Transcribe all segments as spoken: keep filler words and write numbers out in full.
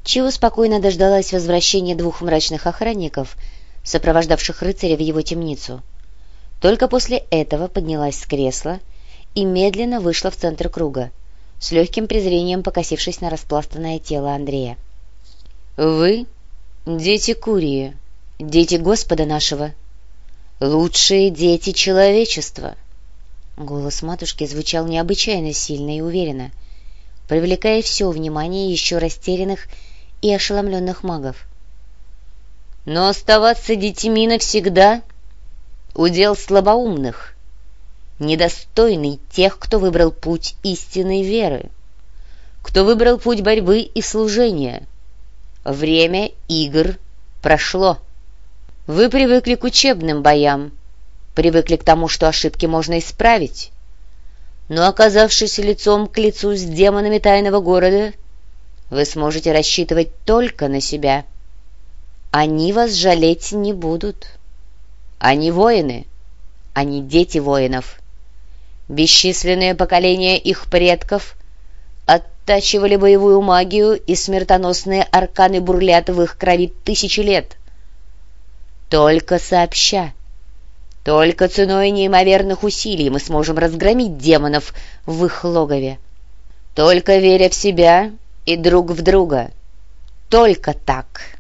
Чио спокойно дождалась возвращения двух мрачных охранников, сопровождавших рыцаря в его темницу. Только после этого поднялась с кресла и медленно вышла в центр круга, с легким презрением покосившись на распластанное тело Андрея. «Вы — дети Курии, дети Господа нашего, лучшие дети человечества!» Голос матушки звучал необычайно сильно и уверенно, привлекая все внимание еще растерянных и ошеломленных магов. «Но оставаться детьми навсегда — удел слабоумных, недостойный тех, кто выбрал путь истинной веры, кто выбрал путь борьбы и служения. Время игр прошло. Вы привыкли к учебным боям, привыкли к тому, что ошибки можно исправить. Но, оказавшись лицом к лицу с демонами тайного города, вы сможете рассчитывать только на себя. Они вас жалеть не будут. Они воины, они дети воинов. Бесчисленные поколения их предков оттачивали боевую магию, и смертоносные арканы бурлят в их крови тысячи лет. Только сообща, только ценой неимоверных усилий мы сможем разгромить демонов в их логове. Только веря в себя и друг в друга. Только так.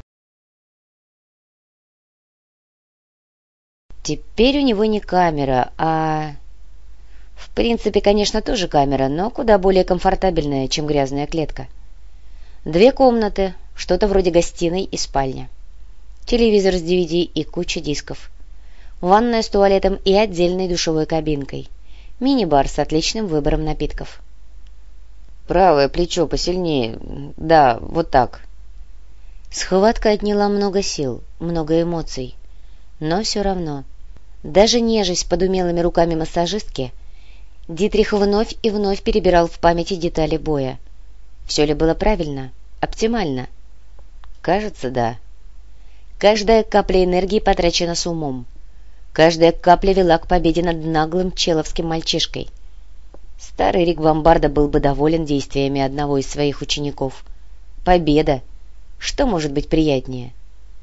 Теперь у него не камера, а... В принципе, конечно, тоже камера, но куда более комфортабельная, чем грязная клетка. Две комнаты, что-то вроде гостиной и спальня. Телевизор с ди ви ди и куча дисков. Ванная с туалетом и отдельной душевой кабинкой. Мини-бар с отличным выбором напитков. «Правое плечо посильнее. Да, вот так». Схватка отняла много сил, много эмоций. Но все равно, даже нежесть под умелыми руками массажистки, Дитрих вновь и вновь перебирал в памяти детали боя. Все ли было правильно, оптимально? Кажется, да. Каждая капля энергии потрачена с умом. Каждая капля вела к победе над наглым человским мальчишкой. Старый Рик Бомбарда был бы доволен действиями одного из своих учеников. Победа! Что может быть приятнее?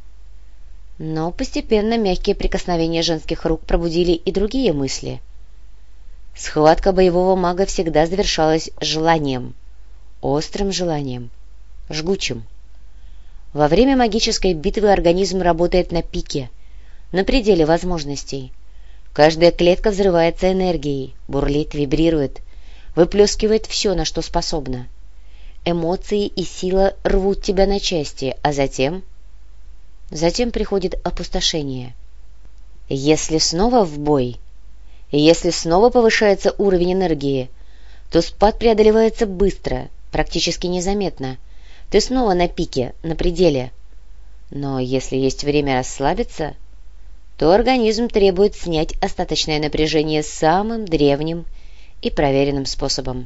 Но постепенно мягкие прикосновения женских рук пробудили и другие мысли. Схватка боевого мага всегда завершалась желанием, острым желанием, жгучим. Во время магической битвы организм работает на пике, на пределе возможностей. Каждая клетка взрывается энергией, бурлит, вибрирует, выплескивает все, на что способна. Эмоции и сила рвут тебя на части, а затем... Затем приходит опустошение. Если снова в бой, если снова повышается уровень энергии, то спад преодолевается быстро, практически незаметно. Ты снова на пике, на пределе. Но если есть время расслабиться, то организм требует снять остаточное напряжение самым древним и проверенным способом.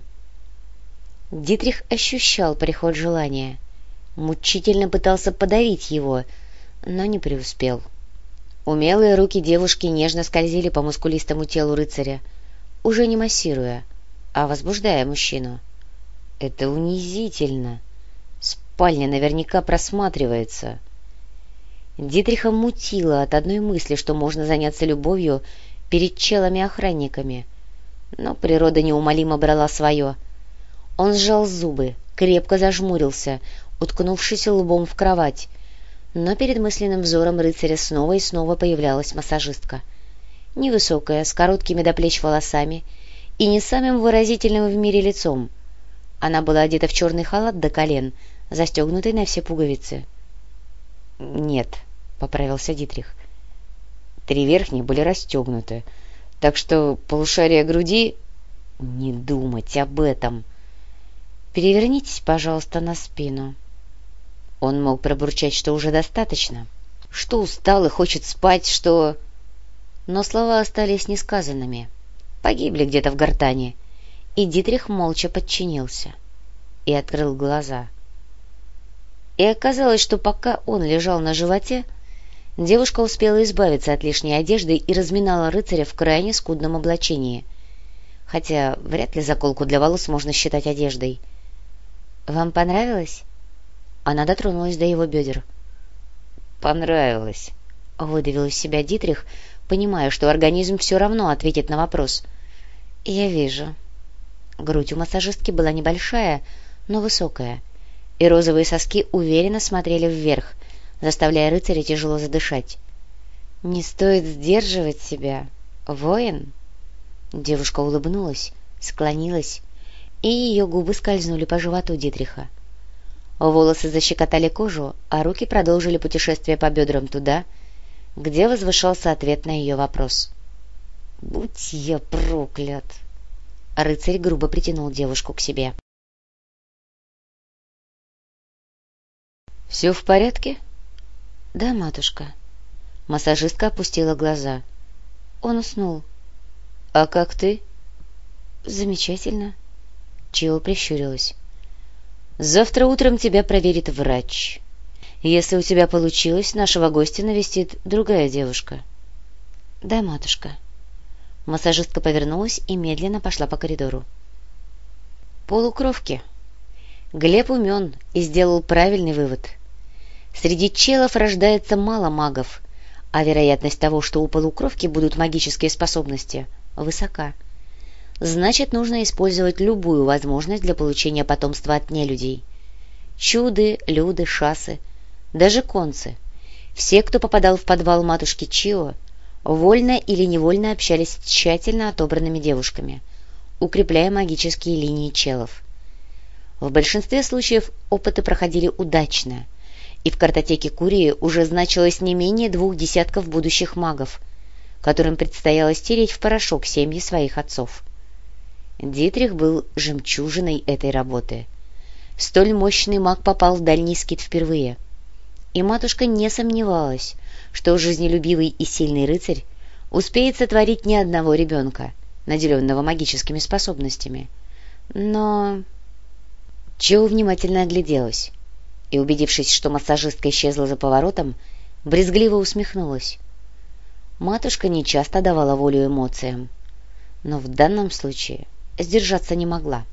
Дитрих ощущал приход желания, мучительно пытался подавить его, но не преуспел. Умелые руки девушки нежно скользили по мускулистому телу рыцаря, уже не массируя, а возбуждая мужчину. Это унизительно. Спальня наверняка просматривается. Дитриха мутило от одной мысли, что можно заняться любовью перед челами-охранниками. Но природа неумолимо брала свое. Он сжал зубы, крепко зажмурился, уткнувшись лбом в кровать. Но перед мысленным взором рыцаря снова и снова появлялась массажистка. Невысокая, с короткими до плеч волосами и не самым выразительным в мире лицом. Она была одета в черный халат до колен, застегнутый на все пуговицы. «Нет», — поправился Дитрих. «Три верхние были расстегнуты, так что полушарие груди...» «Не думать об этом!» «Перевернитесь, пожалуйста, на спину». Он мог пробурчать, что уже достаточно, что устал и хочет спать, что... Но слова остались несказанными, погибли где-то в гортани, и Дитрих молча подчинился и открыл глаза. И оказалось, что пока он лежал на животе, девушка успела избавиться от лишней одежды и разминала рыцаря в крайне скудном облачении, хотя вряд ли заколку для волос можно считать одеждой. «Вам понравилось?» Она дотронулась до его бедер. «Понравилось», — выдавил из себя Дитрих, понимая, что организм все равно ответит на вопрос. «Я вижу». Грудь у массажистки была небольшая, но высокая, и розовые соски уверенно смотрели вверх, заставляя рыцаря тяжело задышать. «Не стоит сдерживать себя, воин?» Девушка улыбнулась, склонилась, и ее губы скользнули по животу Дитриха. Волосы защекотали кожу, а руки продолжили путешествие по бедрам туда, где возвышался ответ на ее вопрос. «Будь я проклят!» Рыцарь грубо притянул девушку к себе. «Все в порядке?» «Да, матушка». Массажистка опустила глаза. Он уснул. «А как ты?» «Замечательно». Чио прищурилась. «Завтра утром тебя проверит врач. Если у тебя получилось, нашего гостя навестит другая девушка». «Да, матушка». Массажистка повернулась и медленно пошла по коридору. Полукровки. Глеб умен и сделал правильный вывод. Среди челов рождается мало магов, а вероятность того, что у полукровки будут магические способности, высока. Значит, нужно использовать любую возможность для получения потомства от нелюдей. Чуды, люды, шасы, даже концы. Все, кто попадал в подвал матушки Чио, вольно или невольно общались с тщательно отобранными девушками, укрепляя магические линии челов. В большинстве случаев опыты проходили удачно, и в картотеке Курии уже значилось не менее двух десятков будущих магов, которым предстояло стереть в порошок семьи своих отцов. Дитрих был жемчужиной этой работы. Столь мощный маг попал в дальний скит впервые, и матушка не сомневалась, что жизнелюбивый и сильный рыцарь успеет сотворить ни одного ребенка, наделенного магическими способностями. Но Чио внимательно огляделась и, убедившись, что массажистка исчезла за поворотом, брезгливо усмехнулась. Матушка нечасто давала волю эмоциям, но в данном случае сдержаться не могла.